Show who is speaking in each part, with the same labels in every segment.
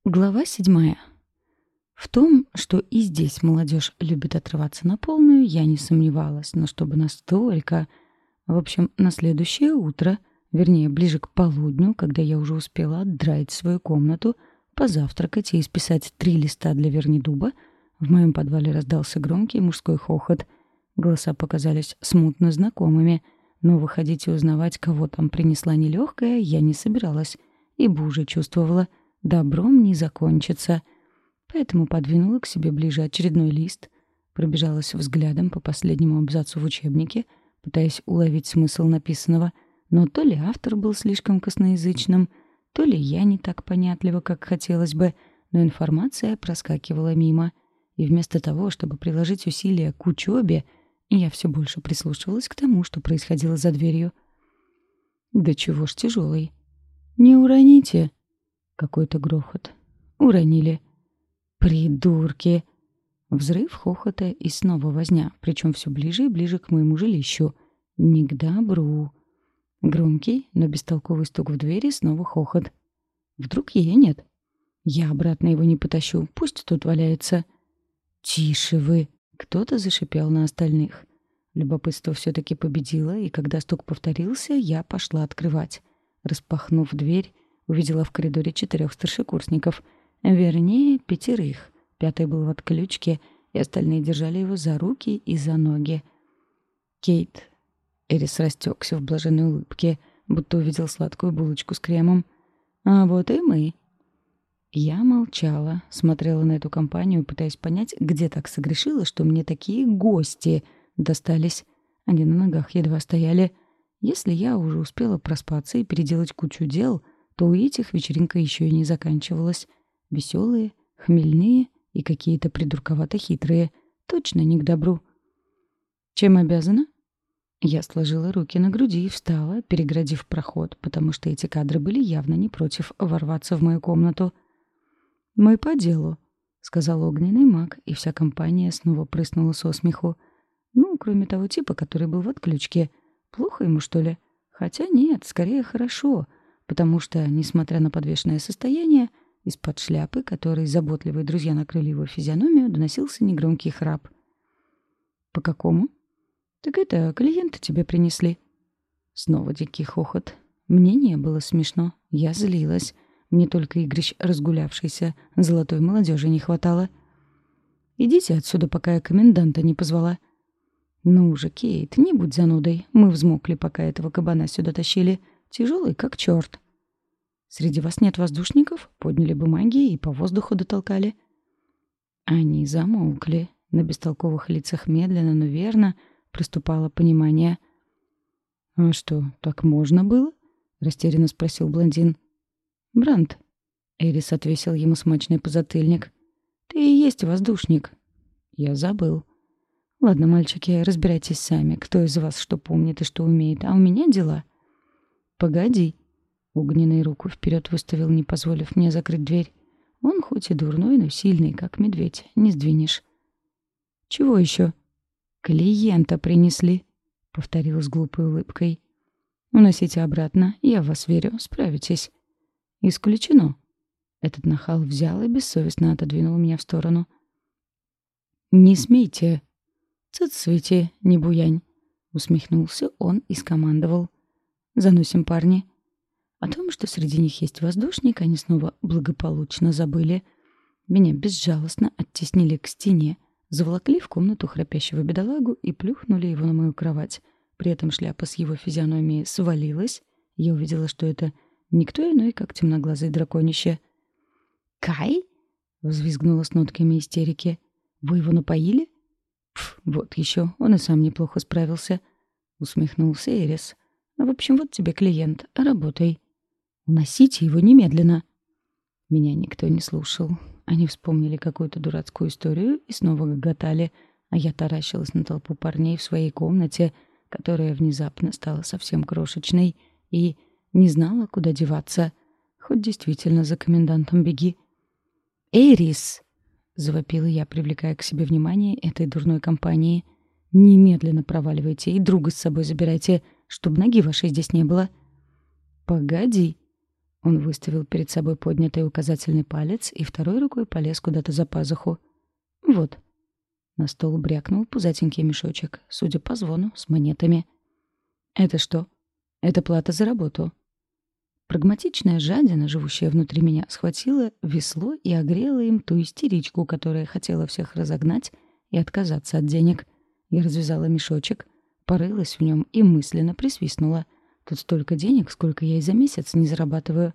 Speaker 1: Глава 7. В том, что и здесь молодежь любит отрываться на полную, я не сомневалась, но чтобы настолько... В общем, на следующее утро, вернее, ближе к полудню, когда я уже успела отдраить свою комнату, позавтракать и исписать 3 листа для Вернидуба, в моем подвале раздался громкий мужской хохот. Голоса показались смутно знакомыми, но выходить и узнавать, кого там принесла нелегкая, я не собиралась, ибо уже чувствовала, добром не закончится. Поэтому подвинула к себе ближе очередной лист, пробежалась взглядом по последнему абзацу в учебнике, пытаясь уловить смысл написанного, но то ли автор был слишком косноязычным, то ли я не так понятлива, как хотелось бы, но информация проскакивала мимо. И вместо того, чтобы приложить усилия к учебе, я все больше прислушивалась к тому, что происходило за дверью. Да чего ж тяжелый. «Не уроните!» Какой-то грохот. Уронили. «Придурки!» Взрыв хохота и снова возня, причем все ближе и ближе к моему жилищу. Не к добру. Громкий, но бестолковый стук в двери, снова хохот. Вдруг ее нет? Я обратно его не потащу, пусть тут валяется. «Тише вы!» Кто-то зашипел на остальных. Любопытство все-таки победило, и когда стук повторился, я пошла открывать. Распахнув дверь, увидела в коридоре 4 старшекурсников. Вернее, 5. 5 был в отключке, и остальные держали его за руки и за ноги. «Кейт». Эрис растекся в блаженной улыбке, будто увидел сладкую булочку с кремом. «А вот и мы». Я молчала, смотрела на эту компанию, пытаясь понять, где так согрешила, что мне такие гости достались. Они на ногах едва стояли. Если я уже успела проспаться и переделать кучу дел, то у этих вечеринка еще и не заканчивалась. Веселые, хмельные и какие-то придурковато хитрые. Точно не к добру. «Чем обязана?» Я сложила руки на груди и встала, переградив проход, потому что эти кадры были явно не против ворваться в мою комнату. «Мы по делу», — сказал огненный маг, и вся компания снова прыснула со смеху. Ну, кроме того типа, который был в отключке. Плохо ему, что ли? Хотя нет, скорее хорошо, потому что, несмотря на подвешенное состояние, из-под шляпы, которой заботливые друзья накрыли его физиономию, доносился негромкий храп. «По какому?» «Так это, клиенты тебе принесли». Снова дикий хохот. Мне не было смешно, я злилась. Мне только игрищ разгулявшейся золотой молодежи не хватало. «Идите отсюда, пока я коменданта не позвала». «Ну же, Кейт, не будь занудой. Мы взмокли, пока этого кабана сюда тащили. Тяжелый, как черт». «Среди вас нет воздушников?» Подняли бумаги и по воздуху дотолкали. Они замолкли. На бестолковых лицах медленно, но верно проступало понимание. «А что, так можно было?» — растерянно спросил блондин. «Бранд». Эрис отвесил ему смачный подзатыльник. «Ты и есть воздушник». «Я забыл». «Ладно, мальчики, разбирайтесь сами, кто из вас что помнит и что умеет, а у меня дела». «Погоди». Огненный руку вперед выставил, не позволив мне закрыть дверь. Он хоть и дурной, но сильный, как медведь, не сдвинешь. «Чего еще?» «Клиента принесли», — повторил с глупой улыбкой. «Уносите обратно, я в вас верю, справитесь». «Исключено». Этот нахал взял и бессовестно отодвинул меня в сторону. «Не смейте». «Цыц-цвети, не буянь», — усмехнулся он и скомандовал. «Заносим, парни». О том, что среди них есть воздушник, они снова благополучно забыли. Меня безжалостно оттеснили к стене, заволокли в комнату храпящего бедолагу и плюхнули его на мою кровать. При этом шляпа с его физиономией свалилась. Я увидела, что это никто иной, как темноглазый драконище. «Кай?» — взвизгнула с нотками истерики. «Вы его напоили?» «Пф, вот еще, он и сам неплохо справился», — усмехнулся Эрис. «В общем, вот тебе клиент, работай». «Уносите его немедленно». Меня никто не слушал. Они вспомнили какую-то дурацкую историю и снова гоготали, а я таращилась на толпу парней в своей комнате, которая внезапно стала совсем крошечной, и не знала, куда деваться. Хоть действительно за комендантом беги. «Эрис!» — завопила я, привлекая к себе внимание этой дурной компании. «Немедленно проваливайте и друга с собой забирайте, чтобы ноги вашей здесь не было». «Погоди!» Он выставил перед собой поднятый указательный палец и второй рукой полез куда-то за пазуху. «Вот». На стол брякнул пузатенький мешочек, судя по звону, с монетами. «Это что?» «Это плата за работу». Прагматичная жадина, живущая внутри меня, схватила весло и огрела им ту истеричку, которая хотела всех разогнать и отказаться от денег. Я развязала мешочек, порылась в нем и мысленно присвистнула. Тут столько денег, сколько я и за месяц не зарабатываю.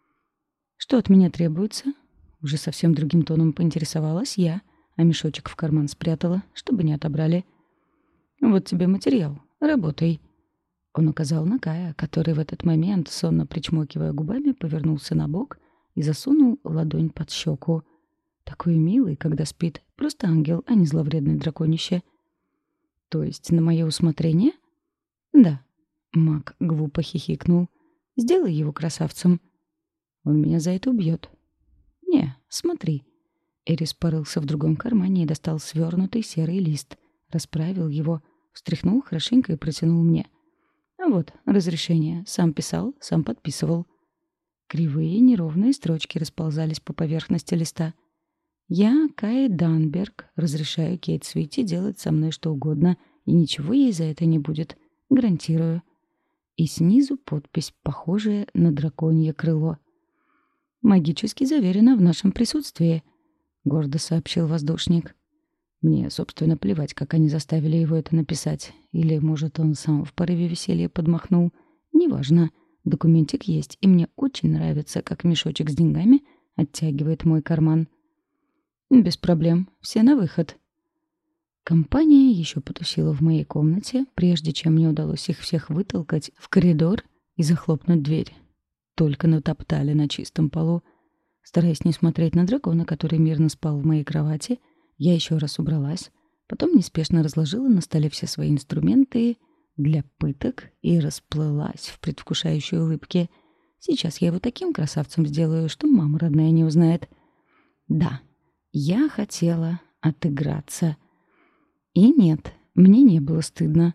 Speaker 1: «Что от меня требуется?» Уже совсем другим тоном поинтересовалась я, а мешочек в карман спрятала, чтобы не отобрали. «Вот тебе материал. Работай». Он указал на Кая, который в этот момент, сонно причмокивая губами, повернулся на бок и засунул ладонь под щеку. Такой милый, когда спит. Просто ангел, а не зловредный драконище. «То есть на мое усмотрение?» «Да». Маг глупо хихикнул. «Сделай его красавцем». «Он меня за это убьет». «Не, смотри». Эрис порылся в другом кармане и достал свернутый серый лист. Расправил его, встряхнул хорошенько и протянул мне. «А вот, разрешение. Сам писал, сам подписывал». Кривые, неровные строчки расползались по поверхности листа. «Я, Кай Данберг, разрешаю Кейт Свити делать со мной что угодно, и ничего ей за это не будет. Гарантирую». И снизу подпись, похожая на драконье крыло. «Магически заверено в нашем присутствии», — гордо сообщил воздушник. Мне, собственно, плевать, как они заставили его это написать. Или, может, он сам в порыве веселья подмахнул. Неважно. Документик есть, и мне очень нравится, как мешочек с деньгами оттягивает мой карман. «Без проблем. Все на выход». Компания еще потусила в моей комнате, прежде чем мне удалось их всех вытолкать в коридор и захлопнуть дверь. Только натоптали на чистом полу. Стараясь не смотреть на дракона, который мирно спал в моей кровати, я еще раз убралась, потом неспешно разложила на столе все свои инструменты для пыток и расплылась в предвкушающей улыбке. Сейчас я его таким красавцем сделаю, что мама родная не узнает. Да, я хотела отыграться. И нет, мне не было стыдно.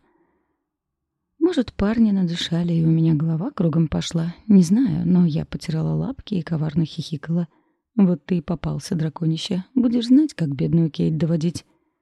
Speaker 1: Может, парни надышали, и у меня голова кругом пошла. Не знаю, но я потирала лапки и коварно хихикала. Вот ты и попался, драконище. Будешь знать, как бедную Кейт доводить.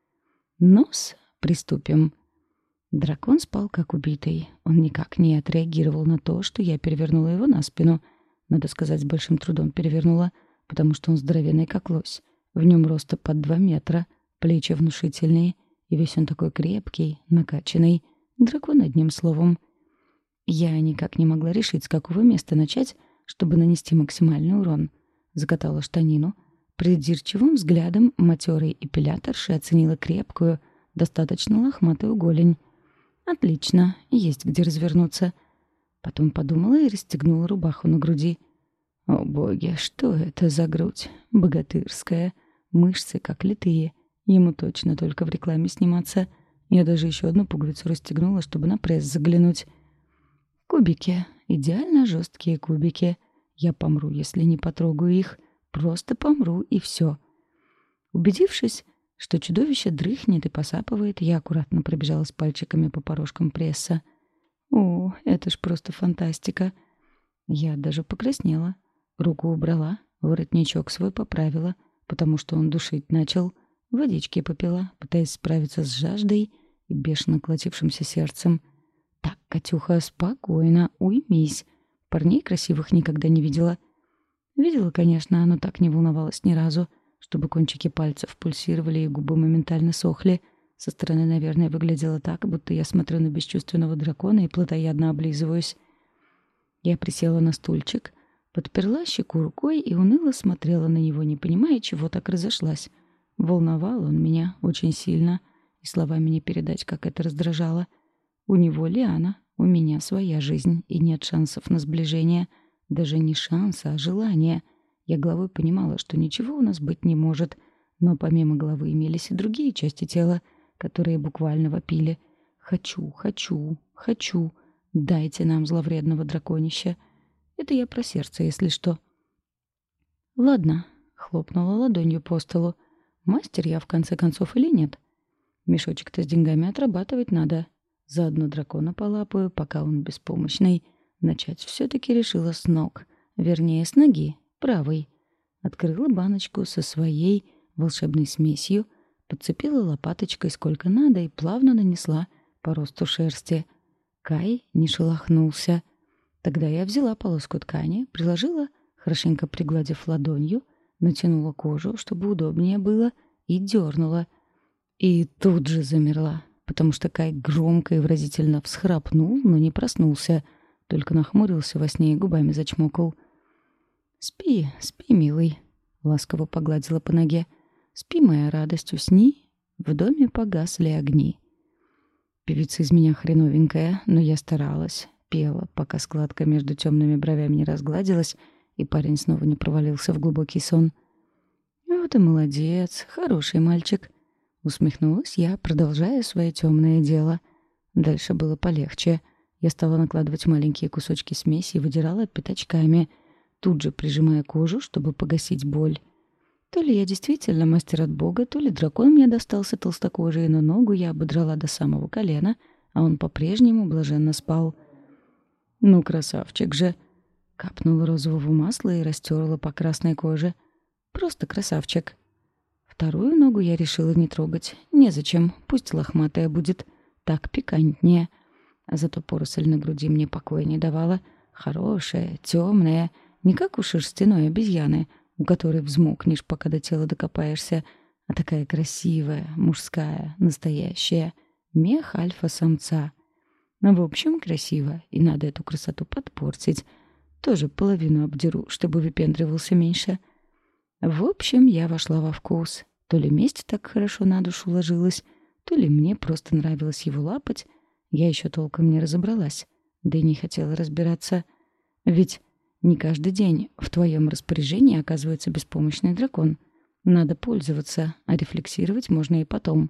Speaker 1: Ну-с, приступим. Дракон спал как убитый. Он никак не отреагировал на то, что я перевернула его на спину. Надо сказать, с большим трудом перевернула, потому что он здоровенный как лось. В нем роста под 2 метра, плечи внушительные, и весь он такой крепкий, накачанный. Дракон, одним словом. Я никак не могла решить, с какого места начать, чтобы нанести максимальный урон. Закатала штанину. Придирчивым взглядом матерой эпиляторши оценила крепкую, достаточно лохматую голень. Отлично, есть где развернуться. Потом подумала и расстегнула рубаху на груди. О боги, что это за грудь? Богатырская. Мышцы как литые. Ему точно только в рекламе сниматься. Я даже еще одну пуговицу расстегнула, чтобы на пресс заглянуть. Кубики. Идеально жесткие кубики. Я помру, если не потрогаю их. Просто помру, и все. Убедившись, что чудовище дрыхнет и посапывает, я аккуратно пробежалась пальчиками по порожкам пресса. О, это ж просто фантастика. Я даже покраснела. Руку убрала, воротничок свой поправила, потому что он душить начал. Водички попила, пытаясь справиться с жаждой и бешено колотившимся сердцем. «Так, Катюха, спокойно, уймись. Парней красивых никогда не видела». Видела, конечно, но так не волновалась ни разу, чтобы кончики пальцев пульсировали и губы моментально сохли. Со стороны, наверное, выглядело так, будто я смотрю на бесчувственного дракона и плотоядно облизываюсь. Я присела на стульчик, подперла щеку рукой и уныло смотрела на него, не понимая, чего так разошлась. Волновал он меня очень сильно, и словами не передать, как это раздражало. У него Лиана, у меня своя жизнь, и нет шансов на сближение. Даже не шанса, а желания. Я головой понимала, что ничего у нас быть не может, но помимо головы имелись и другие части тела, которые буквально вопили. «Хочу, хочу, хочу! Дайте нам зловредного драконища!» Это я про сердце, если что. «Ладно», — хлопнула ладонью по столу. «Мастер я, в конце концов, или нет? Мешочек-то с деньгами отрабатывать надо. Заодно дракона полапаю, пока он беспомощный. Начать все-таки решила с ног. вернее, с ноги, правой. Открыла баночку со своей волшебной смесью, подцепила лопаточкой сколько надо и плавно нанесла по росту шерсти. Кай не шелохнулся. Тогда я взяла полоску ткани, приложила, хорошенько пригладив ладонью, натянула кожу, чтобы удобнее было, и дернула. И тут же замерла, потому что Кай громко и выразительно всхрапнул, но не проснулся, только нахмурился во сне и губами зачмокал. «Спи, спи, милый», — ласково погладила по ноге. «Спи, моя радость, усни. В доме погасли огни». Певица из меня хреновенькая, но я старалась, пела, пока складка между темными бровями не разгладилась, и парень снова не провалился в глубокий сон. «Вот и молодец, хороший мальчик», — усмехнулась я, продолжая свое темное дело. Дальше было полегче. Я стала накладывать маленькие кусочки смеси и выдирала пятачками, тут же прижимая кожу, чтобы погасить боль. То ли я действительно мастер от Бога, то ли дракон мне достался толстокожий, но ногу я ободрала до самого колена, а он по-прежнему блаженно спал. «Ну, красавчик же!» Капнула розового масла и растерла по красной коже. «Просто красавчик!» Вторую ногу я решила не трогать. Незачем, пусть лохматая будет. Так пикантнее. А зато поросль на груди мне покоя не давала. Хорошая, темная, не как у шерстяной обезьяны, у которой взмокнешь, пока до тела докопаешься, а такая красивая, мужская, настоящая. Мех альфа-самца. В общем, красиво, и надо эту красоту подпортить. Тоже половину обдеру, чтобы выпендривался меньше. В общем, я вошла во вкус. То ли месть так хорошо на душу ложилась, то ли мне просто нравилось его лапать. Я еще толком не разобралась, да и не хотела разбираться. Ведь не каждый день в твоем распоряжении оказывается беспомощный дракон. Надо пользоваться, а рефлексировать можно и потом.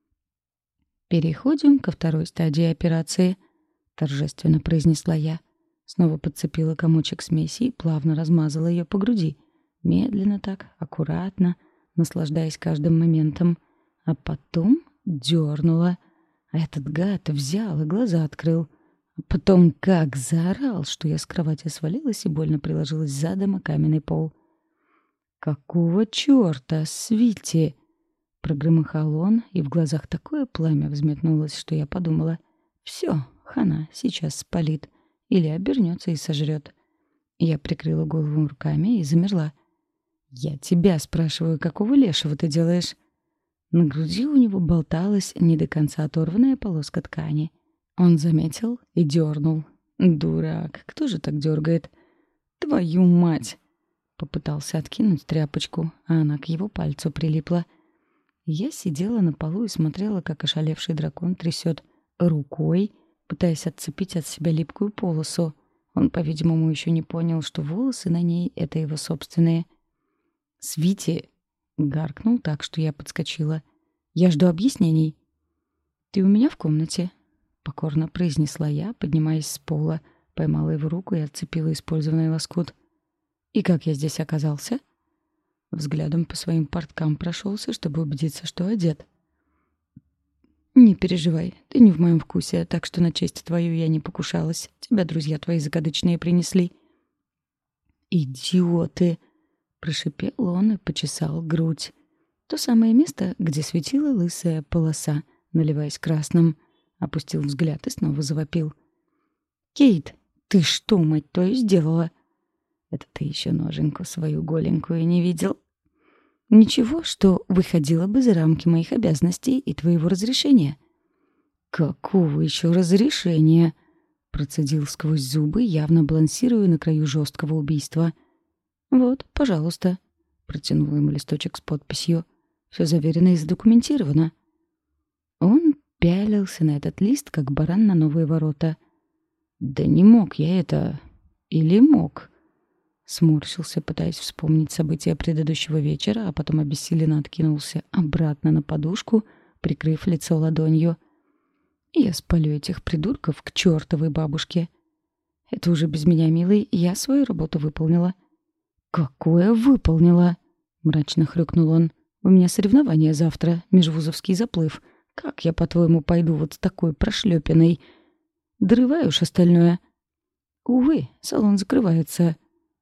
Speaker 1: «Переходим ко второй стадии операции», — торжественно произнесла я. Снова подцепила комочек смеси и плавно размазала ее по груди. Медленно так, аккуратно, наслаждаясь каждым моментом. А потом дернула. А этот гад взял и глаза открыл. А потом как заорал, что я с кровати свалилась и больно приложилась задом о каменный пол. «Какого черта, Свити?» Прогромыхал он, и в глазах такое пламя взметнулось, что я подумала: «Все, хана, сейчас спалит. Или обернется и сожрет». Я прикрыла голову руками и замерла. «Я тебя спрашиваю, какого лешего ты делаешь?» На груди у него болталась не до конца оторванная полоска ткани. Он заметил и дернул. «Дурак, кто же так дергает?» «Твою мать!» Попытался откинуть тряпочку, а она к его пальцу прилипла. Я сидела на полу и смотрела, как ошалевший дракон трясет рукой, пытаясь отцепить от себя липкую полосу. Он, по-видимому, еще не понял, что волосы на ней — это его собственные. «Свити!» — гаркнул так, что я подскочила. «Я жду объяснений». «Ты у меня в комнате?» — покорно произнесла я, поднимаясь с пола, поймала его руку и отцепила использованный лоскут. «И как я здесь оказался?» Взглядом по своим порткам прошелся, чтобы убедиться, что одет. «Не переживай, ты не в моем вкусе, так что на честь твою я не покушалась. Тебя друзья твои закадычные принесли». «Идиоты!» — прошипел он и почесал грудь. То самое место, где светила лысая полоса, наливаясь красным. Опустил взгляд и снова завопил. «Кейт, ты что, мать твою, сделала?» «Это ты еще ноженьку свою голенькую не видел?» «Ничего, что выходило бы за рамки моих обязанностей и твоего разрешения». «Какого еще разрешения?» — процедил сквозь зубы, явно балансируя на краю жесткого убийства. «Вот, пожалуйста», — протянул ему листочек с подписью. «Все заверено и задокументировано». Он пялился на этот лист, как баран на новые ворота. «Да не мог я это... Или мог?» Сморщился, пытаясь вспомнить события предыдущего вечера, а потом обессиленно откинулся обратно на подушку, прикрыв лицо ладонью. «Я спалю этих придурков к чертовой бабушке. Это уже без меня, милый, я свою работу выполнила». «Какое выполнила?» — мрачно хрюкнул он. «У меня соревнования завтра, межвузовский заплыв. Как я, по-твоему, пойду вот с такой прошлепиной? Дорывай уж остальное». «Увы, салон закрывается».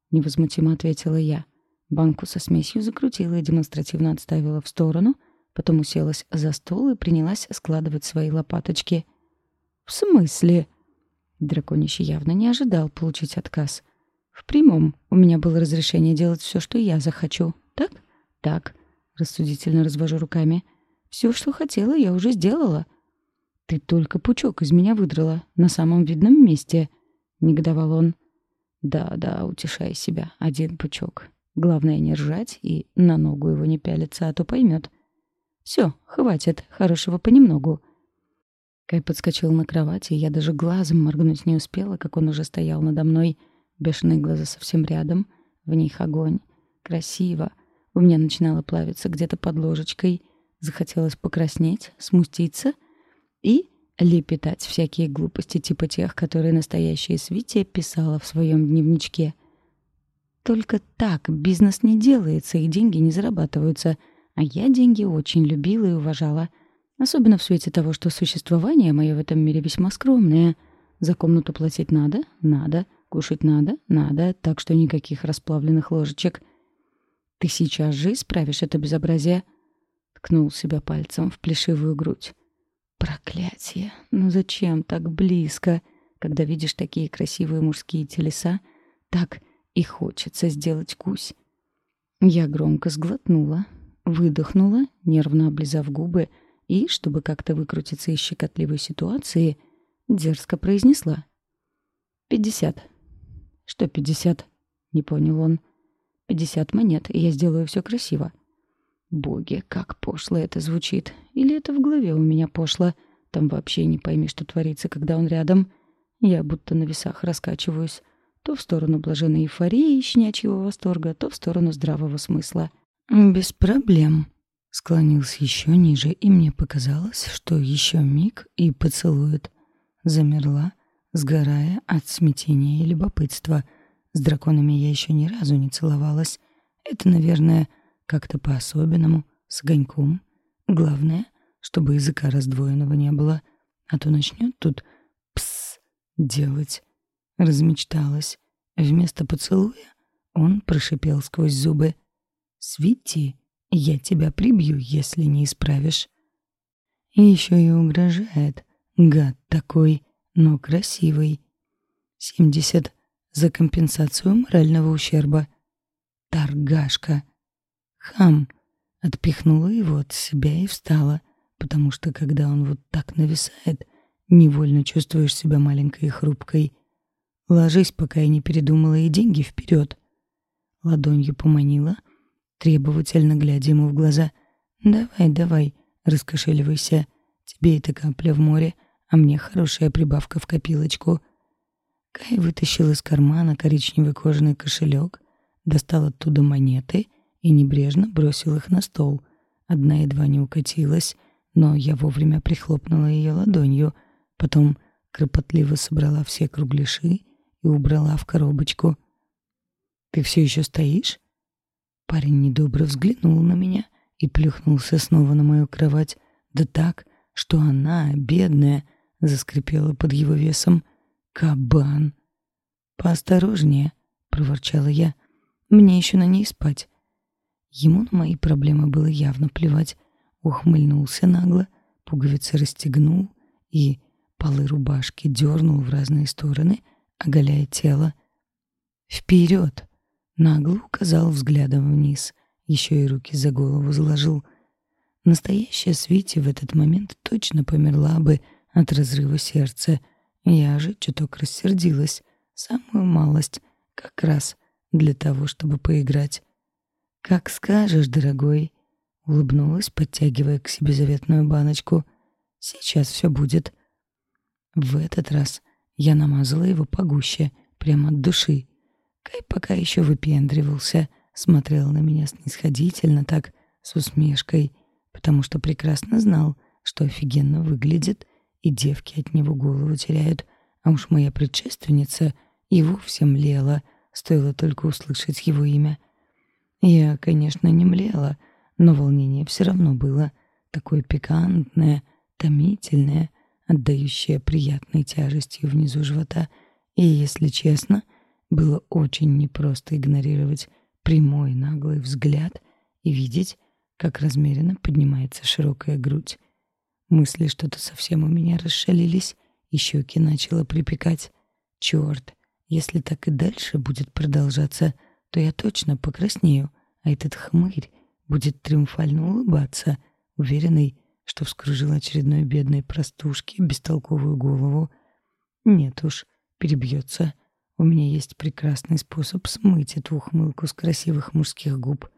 Speaker 1: — невозмутимо ответила я. Банку со смесью закрутила и демонстративно отставила в сторону, потом уселась за стол и принялась складывать свои лопаточки. «В смысле?» Драконище явно не ожидал получить отказ. «В прямом. У меня было разрешение делать все, что я захочу. Так?» «Так», — рассудительно развожу руками. «Все, что хотела, я уже сделала». «Ты только пучок из меня выдрала, на самом видном месте», — негодовал он. «Да, утешай себя, один пучок. Главное не ржать и на ногу его не пялиться, а то поймет. Все, хватит, хорошего понемногу». Кай подскочил на кровати, и я даже глазом моргнуть не успела, как он уже стоял надо мной. Бешеные глаза совсем рядом, в них огонь. Красиво. У меня начинало плавиться где-то под ложечкой. Захотелось покраснеть, смуститься и лепетать всякие глупости типа тех, которые настоящая Свития писала в своем дневничке. Только так бизнес не делается и деньги не зарабатываются. А я деньги очень любила и уважала. Особенно в свете того, что существование мое в этом мире весьма скромное. За комнату платить надо? Надо. Кушать надо? Надо. Так что никаких расплавленных ложечек. «Ты сейчас же исправишь это безобразие», — ткнул себя пальцем в плешивую грудь. «Проклятие! Ну зачем так близко? Когда видишь такие красивые мужские телеса, так и хочется сделать кусь». Я громко сглотнула, выдохнула, нервно облизав губы, и, чтобы как-то выкрутиться из щекотливой ситуации, дерзко произнесла: 50. «Что 50?» — не понял он. 50 монет, и я сделаю все красиво». Боги, как пошло это звучит. Или это в голове у меня пошло. Там вообще не пойми, что творится, когда он рядом. Я будто на весах раскачиваюсь. То в сторону блаженной эйфории и щенячьего восторга, то в сторону здравого смысла. «Без проблем». Склонился еще ниже, и мне показалось, что еще миг и поцелует. Замерла, сгорая от смятения и любопытства. С драконами я еще ни разу не целовалась. Это, наверное, как-то по-особенному, с огоньком. Главное, чтобы языка раздвоенного не было, а то начнет тут «пс» делать. Размечталась. Вместо поцелуя он прошипел сквозь зубы: «Свети, я тебя прибью, если не исправишь». И еще и угрожает. Гад такой, но красивый. 70 за компенсацию морального ущерба. Торгашка. Хам. Отпихнула его от себя и встала, потому что когда он вот так нависает, невольно чувствуешь себя маленькой и хрупкой. «Ложись, пока я не передумала, и деньги вперед». Ладонью поманила, требовательно глядя ему в глаза. «Давай, раскошеливайся. Тебе эта капля в море, а мне хорошая прибавка в копилочку». Кай вытащил из кармана коричневый кожаный кошелек, достал оттуда монеты и небрежно бросил их на стол. Одна едва не укатилась, но я вовремя прихлопнула ее ладонью, потом кропотливо собрала все кругляши и убрала в коробочку. «Ты все еще стоишь?» Парень недобро взглянул на меня и плюхнулся снова на мою кровать, да так, что она, бедная, заскрипела под его весом. «Кабан!» «Поосторожнее», — проворчала я, — «мне еще на ней спать». Ему на мои проблемы было явно плевать. Ухмыльнулся нагло, пуговицы расстегнул и полы рубашки дернул в разные стороны, оголяя тело. «Вперед!» — нагло указал взглядом вниз, еще и руки за голову заложил. Настоящая Свити в этот момент точно померла бы от разрыва сердца. Я же чуток рассердилась, самую малость, как раз для того, чтобы поиграть. «Как скажешь, дорогой», — улыбнулась, подтягивая к себе заветную баночку. «Сейчас все будет». В этот раз я намазала его погуще, прямо от души. Кай пока еще выпендривался, смотрел на меня снисходительно так, с усмешкой, потому что прекрасно знал, что офигенно выглядит, и девки от него голову теряют, а уж моя предшественница и вовсе млела, стоило только услышать его имя. Я, конечно, не млела, но волнение все равно было, такое пикантное, томительное, отдающее приятной тяжестью внизу живота, и, если честно, Было очень непросто игнорировать прямой наглый взгляд и видеть, как размеренно поднимается широкая грудь. Мысли что-то совсем у меня расшалились, и щеки начало припекать. Черт, если так и дальше будет продолжаться, то я точно покраснею, а этот хмырь будет триумфально улыбаться, уверенный, что вскружил очередной бедной простушке бестолковую голову. Нет уж, перебьется. У меня есть прекрасный способ смыть эту ухмылку с красивых мужских губ.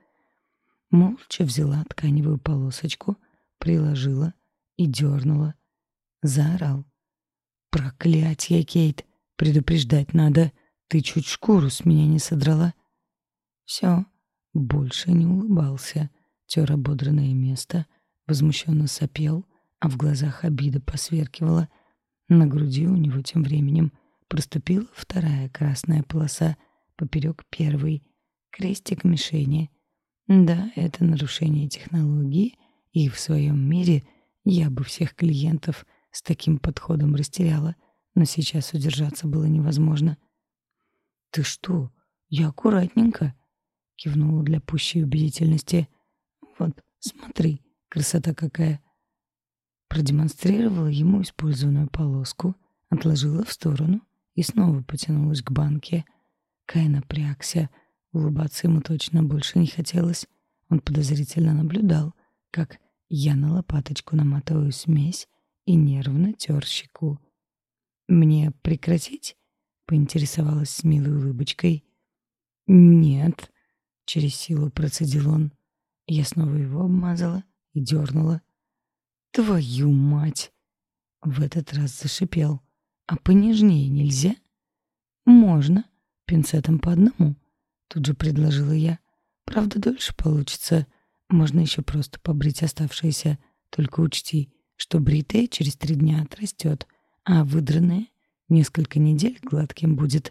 Speaker 1: Молча взяла тканевую полосочку, приложила и дернула. Заорал. «Проклятье, Кейт! Предупреждать надо! Ты чуть шкуру с меня не содрала!» Все, больше не улыбался, тер ободранное место, возмущенно сопел, а в глазах обида посверкивала. На груди у него тем временем проступила вторая красная полоса поперек первой, крестик мишени. Да, это нарушение технологии, и в своем мире я бы всех клиентов с таким подходом растеряла, но сейчас удержаться было невозможно. «Ты что? Я аккуратненько», — кивнула для пущей убедительности. «Вот, смотри, красота какая!» Продемонстрировала ему использованную полоску, отложила в сторону и снова потянулась к банке. Кай напрягся. Улыбаться ему точно больше не хотелось. Он подозрительно наблюдал, как я на лопаточку наматываю смесь и нервно тер щеку. «Мне прекратить?» — поинтересовалась с милой улыбочкой. «Нет», — через силу процедил он. Я снова его обмазала и дернула. «Твою мать!» В этот раз зашипел. «А понежнее нельзя?» «Можно. Пинцетом по одному», — тут же предложила я. «Правда, дольше получится. Можно еще просто побрить оставшееся. Только учти, что бритое через 3 дня отрастет, а выдранное несколько недель гладким будет».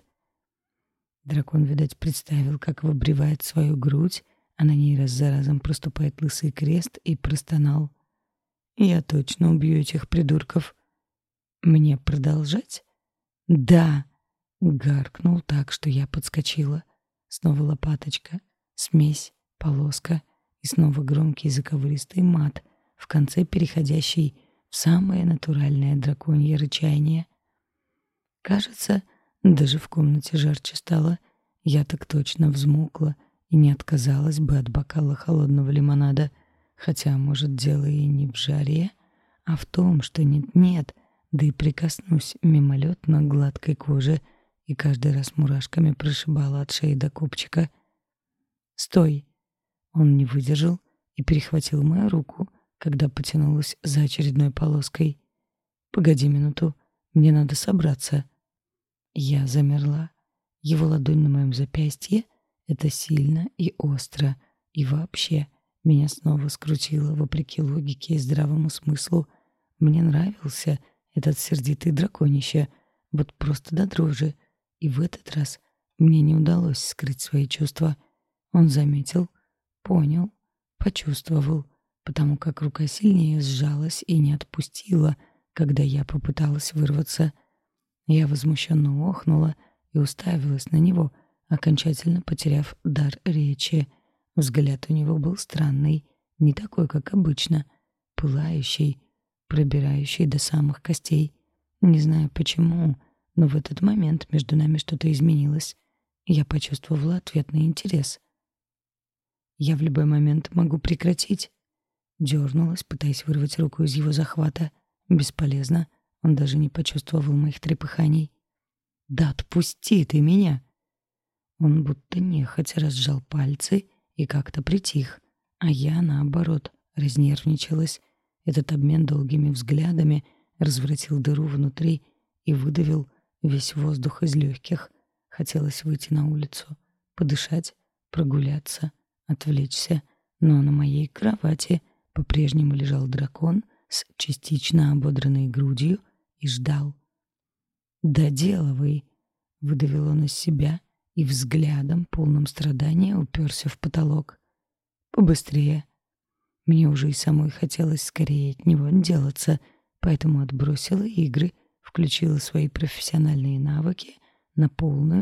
Speaker 1: Дракон, видать, представил, как выбривает свою грудь, а на ней раз за разом проступает лысый крест, и простонал. «Я точно убью этих придурков». «Мне продолжать?» «Да!» — гаркнул так, что я подскочила. Снова лопаточка, смесь, полоска и снова громкий заковыристый мат, в конце переходящий в самое натуральное драконье рычание. Кажется, даже в комнате жарче стало. Я так точно взмокла и не отказалась бы от бокала холодного лимонада, хотя, может, дело и не в жаре, а в том, что нет-нет, да и прикоснусь мимолетно к гладкой коже, и каждый раз мурашками прошибала от шеи до копчика. «Стой!» Он не выдержал и перехватил мою руку, когда потянулась за очередной полоской. «Погоди минуту, мне надо собраться». Я замерла. Его ладонь на моем запястье — это сильно и остро, и вообще меня снова скрутило вопреки логике и здравому смыслу. Мне нравился этот сердитый драконище, вот просто до дрожи, и в этот раз мне не удалось скрыть свои чувства. Он заметил, понял, почувствовал, потому как рука сильнее сжалась и не отпустила, когда я попыталась вырваться. Я возмущенно охнула и уставилась на него, окончательно потеряв дар речи. Взгляд у него был странный, не такой, как обычно, пылающий, пробирающий до самых костей. Не знаю почему, но в этот момент между нами что-то изменилось. Я почувствовала ответный интерес. «Я в любой момент могу прекратить». Дернулась, пытаясь вырвать руку из его захвата. Бесполезно. Он даже не почувствовал моих трепыханий. «Да отпусти ты меня!» Он будто нехотя разжал пальцы и как-то притих, а я, наоборот, разнервничалась. Этот обмен долгими взглядами развратил дыру внутри и выдавил весь воздух из легких. Хотелось выйти на улицу, подышать, прогуляться, отвлечься, но на моей кровати по-прежнему лежал дракон с частично ободранной грудью и ждал. «Доделывай!» — выдавил он из себя и взглядом, полным страдания, уперся в потолок. «Побыстрее!» Мне уже и самой хотелось скорее от него отделаться, поэтому отбросила игры, включила свои профессиональные навыки на полную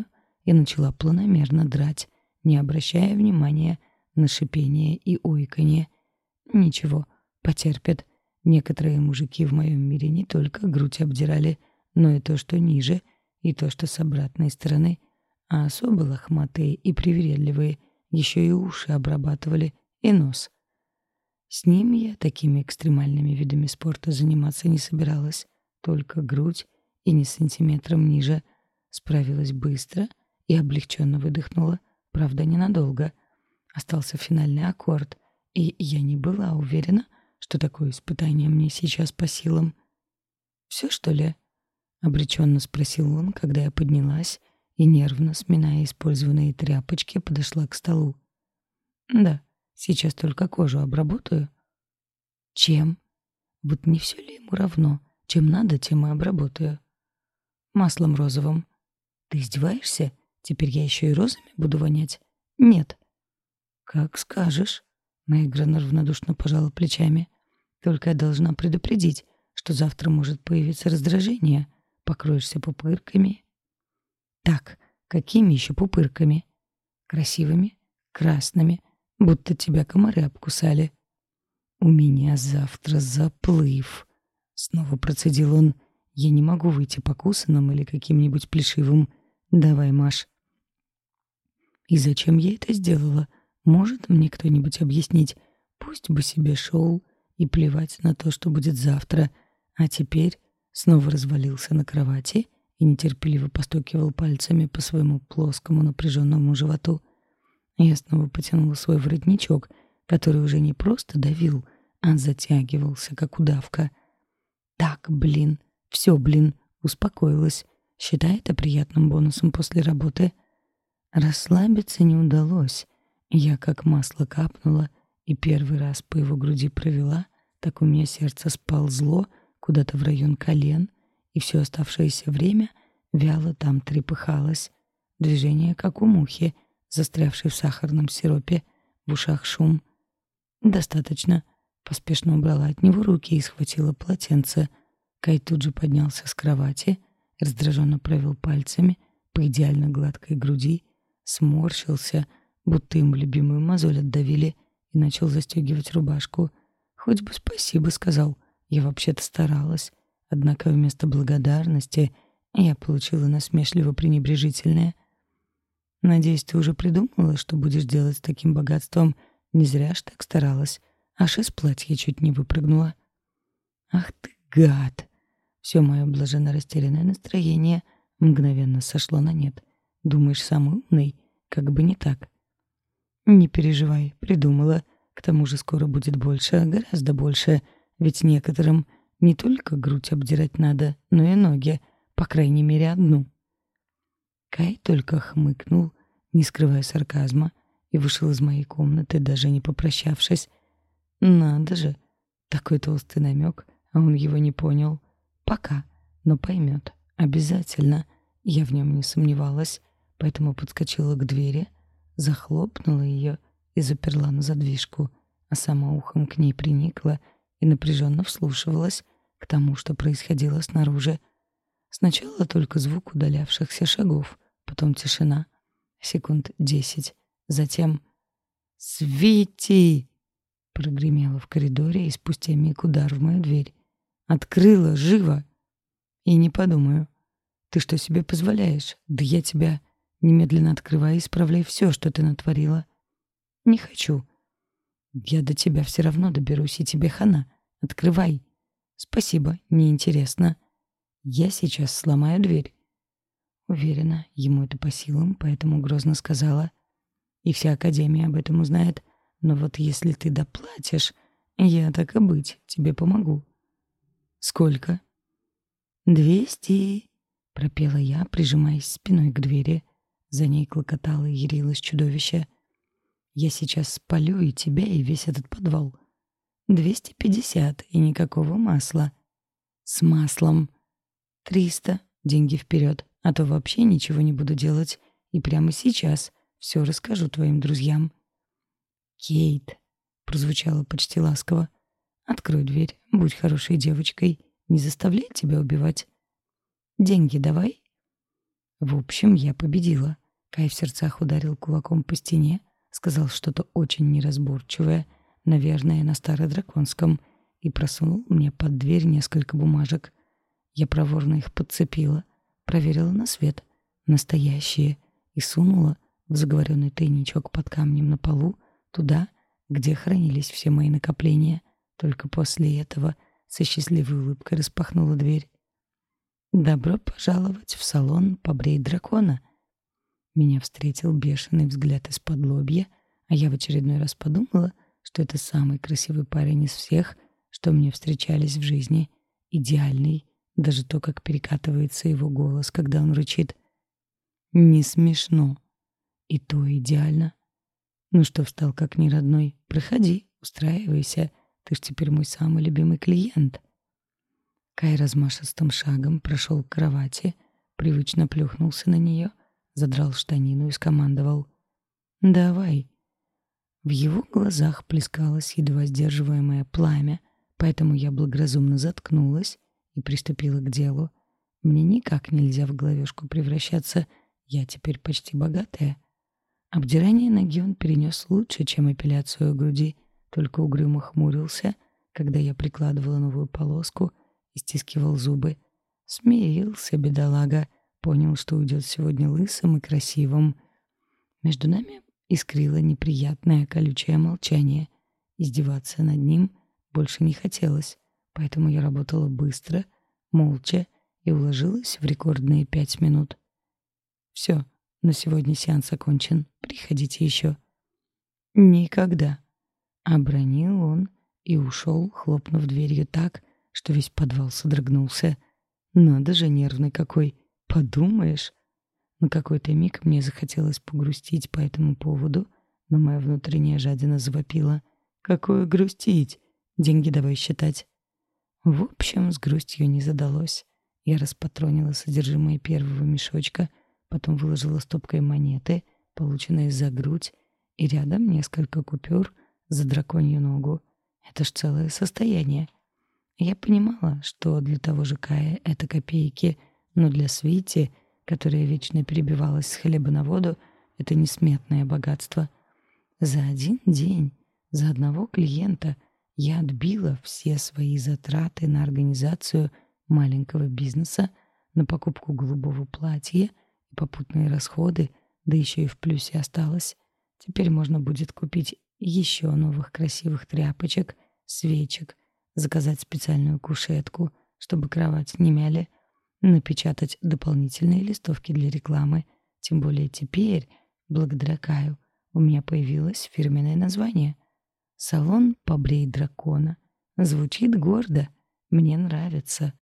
Speaker 1: и начала планомерно драть, не обращая внимания на шипение и ойканье. Ничего, потерпят. Некоторые мужики в моем мире не только грудь обдирали, но и то, что ниже, и то, что с обратной стороны. А особо лохматые и привередливые еще и уши обрабатывали, и нос. С ним я такими экстремальными видами спорта заниматься не собиралась. Только грудь и не сантиметром ниже. Справилась быстро и облегченно выдохнула, правда, ненадолго. Остался финальный аккорд, и я не была уверена, что такое испытание мне сейчас по силам. «Все, что ли?» — обреченно спросил он, когда я поднялась и, нервно сминая использованные тряпочки, подошла к столу. «Да, сейчас только кожу обработаю». «Чем?» «Вот не все ли ему равно? Чем надо, тем и обработаю». «Маслом розовым». «Ты издеваешься? Теперь я еще и розами буду вонять?» «Нет». «Как скажешь», — наигранно равнодушно пожала плечами. «Только я должна предупредить, что завтра может появиться раздражение. Покроешься пупырками». «Так, какими еще пупырками?» «Красивыми, красными, будто тебя комары обкусали». «У меня завтра заплыв», — снова процедил он. «Я не могу выйти покусанным или каким-нибудь плешивым. Давай, Маш». И зачем я это сделала? Может мне кто-нибудь объяснить? Пусть бы себе шел и плевать на то, что будет завтра. А теперь снова развалился на кровати и нетерпеливо постукивал пальцами по своему плоскому напряженному животу. Я снова потянула свой воротничок, который уже не просто давил, а затягивался, как удавка. Так, блин, все, блин, успокоилась. Считай это приятным бонусом после работы. Расслабиться не удалось. Я как масло капнула и первый раз по его груди провела, так у меня сердце сползло куда-то в район колен, и все оставшееся время вяло там трепыхалось. Движение, как у мухи, застрявшей в сахарном сиропе, в ушах шум. «Достаточно». Поспешно убрала от него руки и схватила полотенце. Кай тут же поднялся с кровати, раздраженно провел пальцами по идеально гладкой груди, сморщился, будто ему любимую мозоль отдавили, и начал застегивать рубашку. «Хоть бы спасибо сказал, я вообще-то старалась». Однако вместо благодарности я получила насмешливо-пренебрежительное. «Надеюсь, ты уже придумала, что будешь делать с таким богатством? Не зря ж так старалась. Аж из платья чуть не выпрыгнула». «Ах ты, гад!» Все мое блаженно растерянное настроение мгновенно сошло на нет. «Думаешь, самый умный? Как бы не так». «Не переживай, придумала. К тому же скоро будет больше, гораздо больше. Ведь некоторым не только грудь обдирать надо, но и ноги, по крайней мере, одну». Кай только хмыкнул, не скрывая сарказма, и вышел из моей комнаты, даже не попрощавшись. Надо же, такой толстый намек, а он его не понял. Пока, но поймет. Обязательно. Я в нем не сомневалась, поэтому подскочила к двери, захлопнула ее и заперла на задвижку, а сама ухом к ней приникла и напряженно вслушивалась к тому, что происходило снаружи. Сначала только звук удалявшихся шагов, потом тишина. Секунд 10. Затем «Свети!» прогремело в коридоре, и спустя миг удар в мою дверь. «Открыла! Живо!» «И не подумаю. Ты что себе позволяешь? Да я тебя... Немедленно открывай и исправляй все, что ты натворила». «Не хочу». «Я до тебя все равно доберусь, и тебе хана. Открывай». «Спасибо, неинтересно. Я сейчас сломаю дверь». Уверена, ему это по силам, поэтому грозно сказала. «И вся Академия об этом узнает. Но вот если ты доплатишь, я, так и быть, тебе помогу». «Сколько?» «200», — пропела я, прижимаясь спиной к двери. За ней клокотало и ярилось чудовище. «Я сейчас спалю и тебя, и весь этот подвал». 250 и никакого масла». «С маслом». 300, деньги вперед, а то вообще ничего не буду делать. И прямо сейчас все расскажу твоим друзьям». «Кейт», — прозвучало почти ласково, — «открой дверь, будь хорошей девочкой, не заставляй тебя убивать». «Деньги давай». В общем, я победила. Кай в сердцах ударил кулаком по стене, сказал что-то очень неразборчивое, наверное, на стародраконском, и просунул мне под дверь несколько бумажек. Я проворно их подцепила, проверила на свет, настоящие, и сунула в заговоренный тайничок под камнем на полу, туда, где хранились все мои накопления. Только после этого со счастливой улыбкой распахнула дверь. «Добро пожаловать в салон «Побрей дракона». Меня встретил бешеный взгляд из-под лобья, а я в очередной раз подумала, что это самый красивый парень из всех, что мне встречались в жизни. Идеальный, даже то, как перекатывается его голос, когда он рычит. Не смешно. И то идеально. Ну что встал как неродной? Проходи, устраивайся. Ты ж теперь мой самый любимый клиент. Кай размашистым шагом прошел к кровати, привычно плюхнулся на нее, задрал штанину и скомандовал: «Давай». В его глазах плескалось едва сдерживаемое пламя, поэтому я благоразумно заткнулась и приступила к делу. Мне никак нельзя в головешку превращаться, я теперь почти богатая. Обдирание ноги он перенес лучше, чем эпиляцию груди, только угрюмо хмурился, когда я прикладывала новую полоску и стискивал зубы. Смирился, бедолага, понял, что уйдет сегодня лысым и красивым. Между нами искрило неприятное колючее молчание. Издеваться над ним больше не хотелось, поэтому я работала быстро, молча и уложилась в рекордные 5 минут. «Все, на сегодня сеанс окончен. Приходите еще». «Никогда», — обронил он и ушел, хлопнув дверью так, что весь подвал содрогнулся. «Надо же, нервный какой! Подумаешь!» На какой-то миг мне захотелось погрустить по этому поводу, но моя внутренняя жадина завопила: «Какое грустить? Деньги давай считать». В общем, с грустью не задалось. Я распатронила содержимое первого мешочка, потом выложила стопкой монеты, полученные за грудь, и рядом несколько купюр за драконью ногу. Это ж целое состояние. Я понимала, что для того же Кая это копейки, но для Свити, которая вечно перебивалась с хлеба на воду, это несметное богатство. За один день, за одного клиента я отбила все свои затраты на организацию маленького бизнеса, на покупку голубого платья и попутные расходы, да еще и в плюсе осталось. Теперь можно будет купить еще новых красивых тряпочек, свечек, заказать специальную кушетку, чтобы кровать не мяли, напечатать дополнительные листовки для рекламы. Тем более теперь, благодаря Каю, у меня появилось фирменное название. «Салон «Побрей дракона». Звучит гордо. Мне нравится.